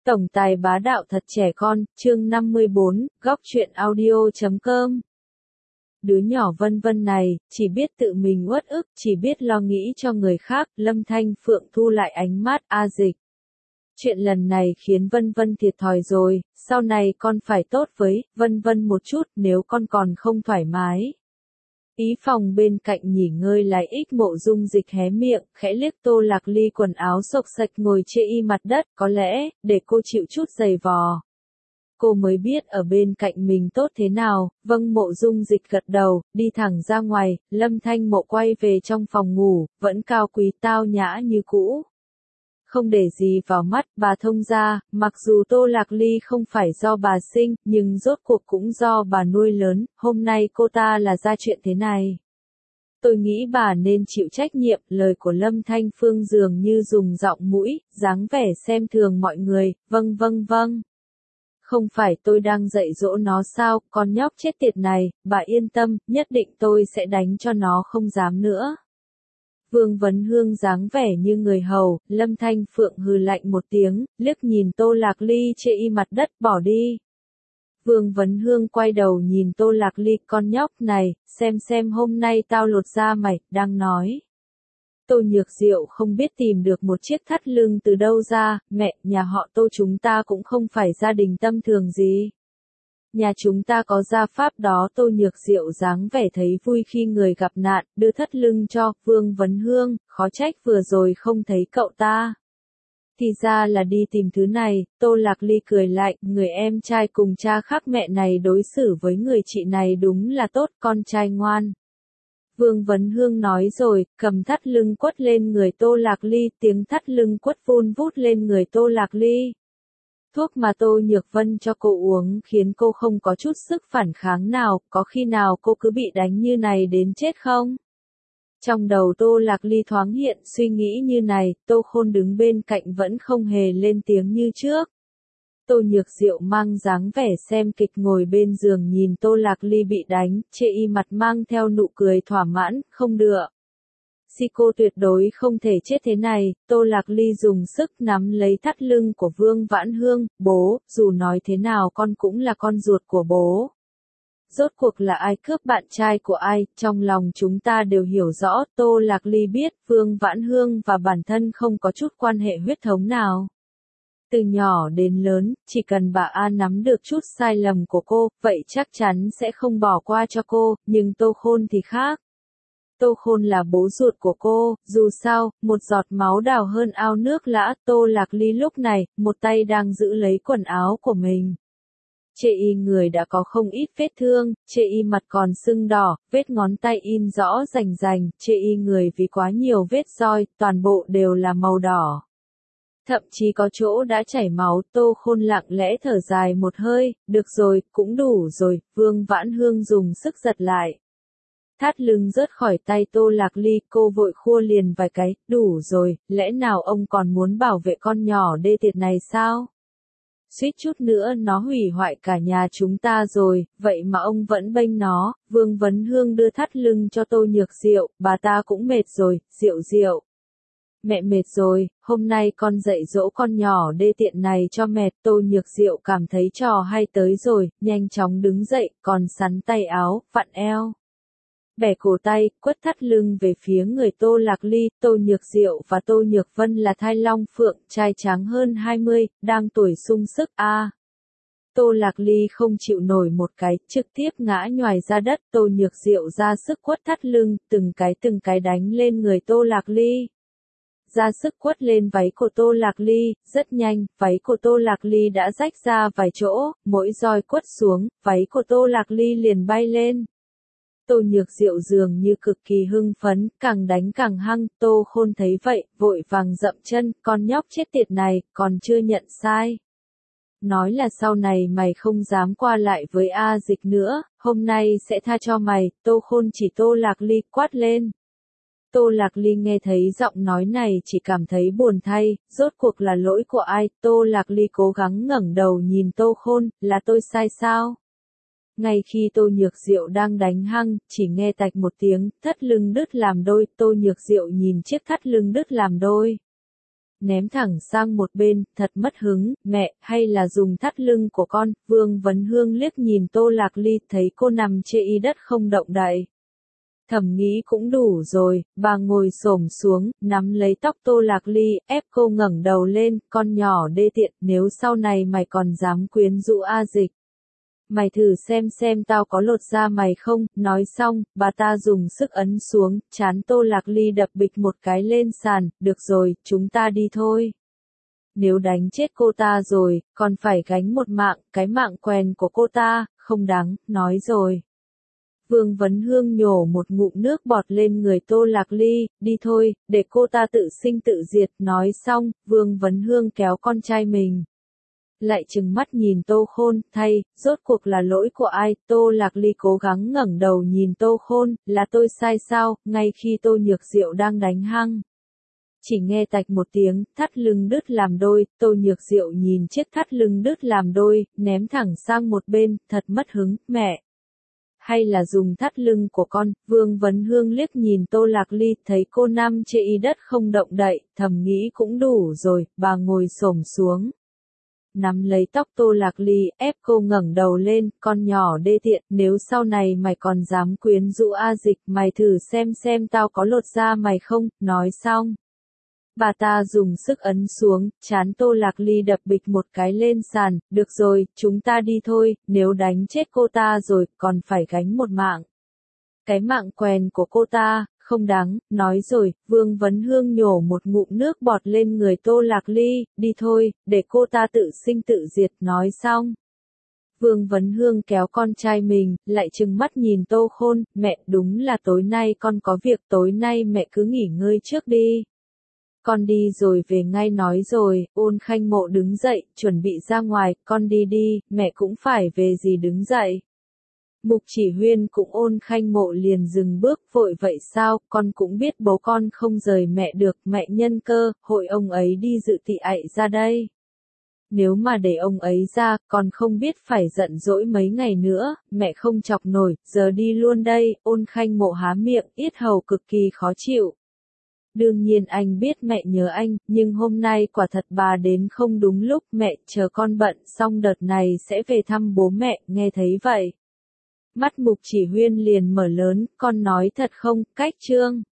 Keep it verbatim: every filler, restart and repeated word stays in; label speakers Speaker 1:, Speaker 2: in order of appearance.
Speaker 1: Tổng tài bá đạo thật trẻ con, chương năm mươi bốn, góc truyện audio chấm com. Đứa nhỏ Vân Vân này, chỉ biết tự mình uất ức, chỉ biết lo nghĩ cho người khác, Lâm Thanh Phượng thu lại ánh mắt, A Dịch. Chuyện lần này khiến Vân Vân thiệt thòi rồi, sau này con phải tốt với Vân Vân một chút, nếu con còn không thoải mái. Ý phòng bên cạnh nghỉ ngơi lại ích Mộ Dung Dịch hé miệng, khẽ liếc Tô Lạc Ly quần áo xộc xệch ngồi chê y mặt đất, có lẽ, để cô chịu chút giày vò. Cô mới biết ở bên cạnh mình tốt thế nào, vâng Mộ Dung Dịch gật đầu, đi thẳng ra ngoài, Lâm Thanh Mộ quay về trong phòng ngủ, vẫn cao quý tao nhã như cũ. Không để gì vào mắt, bà thông gia, mặc dù Tô Lạc Ly không phải do bà sinh, nhưng rốt cuộc cũng do bà nuôi lớn, hôm nay cô ta là ra chuyện thế này. Tôi nghĩ bà nên chịu trách nhiệm, lời của Lâm Thanh Phương dường như dùng giọng mũi, dáng vẻ xem thường mọi người, vâng vâng vâng. Không phải tôi đang dạy dỗ nó sao, con nhóc chết tiệt này, bà yên tâm, nhất định tôi sẽ đánh cho nó không dám nữa. Vương Vấn Hương dáng vẻ như người hầu, Lâm Thanh Phượng hừ lạnh một tiếng, liếc nhìn Tô Lạc Ly chê y mặt đất bỏ đi. Vương Vấn Hương quay đầu nhìn Tô Lạc Ly, con nhóc này, xem xem hôm nay tao lột da mày, đang nói. Tô Nhược Diệu không biết tìm được một chiếc thắt lưng từ đâu ra, mẹ, nhà họ Tô chúng ta cũng không phải gia đình tâm thường gì. Nhà chúng ta có gia pháp đó. Tô Nhược Diệu dáng vẻ thấy vui khi người gặp nạn, đưa thắt lưng cho Vương Vấn Hương, khó trách vừa rồi không thấy cậu ta. Thì ra là đi tìm thứ này, Tô Lạc Ly cười lạnh, người em trai cùng cha khác mẹ này đối xử với người chị này đúng là tốt, con trai ngoan. Vương Vấn Hương nói rồi, cầm thắt lưng quất lên người Tô Lạc Ly, tiếng thắt lưng quất vun vút lên người Tô Lạc Ly. Thuốc mà Tô Nhược Vân cho cô uống khiến cô không có chút sức phản kháng nào, có khi nào cô cứ bị đánh như này đến chết không? Trong đầu Tô Lạc Ly thoáng hiện suy nghĩ như này, Tô Khôn đứng bên cạnh vẫn không hề lên tiếng như trước. Tô Nhược Diệu mang dáng vẻ xem kịch ngồi bên giường nhìn Tô Lạc Ly bị đánh, chê y mặt mang theo nụ cười thỏa mãn, không được. Si cô tuyệt đối không thể chết thế này, Tô Lạc Ly dùng sức nắm lấy thắt lưng của Vương Vãn Hương, bố, dù nói thế nào con cũng là con ruột của bố. Rốt cuộc là ai cướp bạn trai của ai, trong lòng chúng ta đều hiểu rõ, Tô Lạc Ly biết Vương Vãn Hương và bản thân không có chút quan hệ huyết thống nào. Từ nhỏ đến lớn, chỉ cần bà A nắm được chút sai lầm của cô, vậy chắc chắn sẽ không bỏ qua cho cô, nhưng Tô Khôn thì khác. Tô Khôn là bố ruột của cô, dù sao, một giọt máu đào hơn ao nước lã. Tô Lạc Ly lúc này, một tay đang giữ lấy quần áo của mình. Chê y người đã có không ít vết thương, chê y mặt còn sưng đỏ, vết ngón tay in rõ rành rành, chê y người vì quá nhiều vết roi, toàn bộ đều là màu đỏ. Thậm chí có chỗ đã chảy máu. Tô Khôn lặng lẽ thở dài một hơi, được rồi, cũng đủ rồi, Vương Vãn Hương dùng sức giật lại. Thắt lưng rớt khỏi tay Tô Lạc Ly, cô vội khua liền vài cái, đủ rồi, lẽ nào ông còn muốn bảo vệ con nhỏ đê tiệt này sao? Suýt chút nữa nó hủy hoại cả nhà chúng ta rồi, vậy mà ông vẫn bênh nó. Vương Vấn Hương đưa thắt lưng cho Tô Nhược Diệu, bà ta cũng mệt rồi, Diệu Diệu. Mẹ mệt rồi, hôm nay con dạy dỗ con nhỏ đê tiện này cho mệt. Tô Nhược Diệu cảm thấy trò hay tới rồi, nhanh chóng đứng dậy, còn sắn tay áo, vặn eo. Bẻ cổ tay, quất thắt lưng về phía người Tô Lạc Ly. Tô Nhược Diệu và Tô Nhược Vân là thai long phượng, trai tráng hơn hai mươi, đang tuổi sung sức a. À, Tô Lạc Ly không chịu nổi một cái, trực tiếp ngã nhoài ra đất. Tô Nhược Diệu ra sức quất thắt lưng, từng cái từng cái đánh lên người Tô Lạc Ly. Ra sức quất lên váy của Tô Lạc Ly, rất nhanh, váy của Tô Lạc Ly đã rách ra vài chỗ, mỗi roi quất xuống, váy của Tô Lạc Ly liền bay lên. Tô Nhược Diệu dường như cực kỳ hưng phấn, càng đánh càng hăng. Tô Khôn thấy vậy, vội vàng dậm chân, con nhóc chết tiệt này, còn chưa nhận sai. Nói là sau này mày không dám qua lại với A Dịch nữa, hôm nay sẽ tha cho mày. Tô Khôn chỉ Tô Lạc Ly, quát lên. Tô Lạc Ly nghe thấy giọng nói này chỉ cảm thấy buồn thay, rốt cuộc là lỗi của ai? Tô Lạc Ly cố gắng ngẩng đầu nhìn Tô Khôn, là tôi sai sao? Ngay khi Tô Nhược Diệu đang đánh hăng, chỉ nghe tạch một tiếng, thắt lưng đứt làm đôi. Tô Nhược Diệu nhìn chiếc thắt lưng đứt làm đôi. ném thẳng sang một bên, thật mất hứng, mẹ, hay là dùng thắt lưng của con, Vương Vấn Hương liếc nhìn Tô Lạc Ly, thấy cô nằm chê y đất không động đậy. Thầm nghĩ cũng đủ rồi, bà ngồi xổm xuống, nắm lấy tóc Tô Lạc Ly, ép cô ngẩng đầu lên, con nhỏ đê tiện, nếu sau này mày còn dám quyến rũ A Dịch. Mày thử xem xem tao có lột da mày không, nói xong, bà ta dùng sức ấn xuống, trán Tô Lạc Ly đập bịch một cái lên sàn, được rồi, chúng ta đi thôi. Nếu đánh chết cô ta rồi, còn phải gánh một mạng, cái mạng quèn của cô ta, không đáng, nói rồi. Vương Vấn Hương nhổ một ngụm nước bọt lên người Tô Lạc Ly, đi thôi, để cô ta tự sinh tự diệt, nói xong, Vương Vấn Hương kéo con trai mình. Lại trừng mắt nhìn Tô Khôn, thay, rốt cuộc là lỗi của ai, Tô Lạc Ly cố gắng ngẩng đầu nhìn Tô Khôn, là tôi sai sao, ngay khi Tô Nhược Diệu đang đánh hăng. Chỉ nghe tạch một tiếng, thắt lưng đứt làm đôi, Tô Nhược Diệu nhìn chiếc thắt lưng đứt làm đôi, ném thẳng sang một bên, thật mất hứng, mẹ. Hay là dùng thắt lưng của con, Vương Vấn Hương liếc nhìn Tô Lạc Ly, thấy cô nằm chê y đất không động đậy, thầm nghĩ cũng đủ rồi, bà ngồi xổm xuống. Nắm lấy tóc Tô Lạc Ly, ép cô ngẩng đầu lên, con nhỏ đê tiện, nếu sau này mày còn dám quyến rũ A Dịch, mày thử xem xem tao có lột da mày không, nói xong. Bà ta dùng sức ấn xuống, trán Tô Lạc Ly đập bịch một cái lên sàn, được rồi, chúng ta đi thôi, nếu đánh chết cô ta rồi, còn phải gánh một mạng. Cái mạng quèn của cô ta, không đáng, nói rồi, Vương Vấn Hương nhổ một ngụm nước bọt lên người Tô Lạc Ly, đi thôi, để cô ta tự sinh tự diệt, nói xong. Vương Vấn Hương kéo con trai mình, lại trừng mắt nhìn Tô Khôn, mẹ, đúng là tối nay con có việc, tối nay mẹ cứ nghỉ ngơi trước đi. Con đi rồi về ngay nói rồi, Ôn Khanh Mộ đứng dậy, chuẩn bị ra ngoài, con đi đi, mẹ cũng phải về gì đứng dậy. Mục Chỉ Huyên cũng Ôn Khanh Mộ liền dừng bước, vội vậy sao, con cũng biết bố con không rời mẹ được, mẹ nhân cơ, hội ông ấy đi dự tị ạy ra đây. Nếu mà để ông ấy ra, con không biết phải giận dỗi mấy ngày nữa, mẹ không chọc nổi, giờ đi luôn đây, Ôn Khanh Mộ há miệng, yết hầu cực kỳ khó chịu. Đương nhiên anh biết mẹ nhớ anh, nhưng hôm nay quả thật bà đến không đúng lúc, mẹ chờ con bận xong đợt này sẽ về thăm bố mẹ, nghe thấy vậy. Mắt Mục Chỉ Huyên liền mở lớn, con nói thật không, cách trương.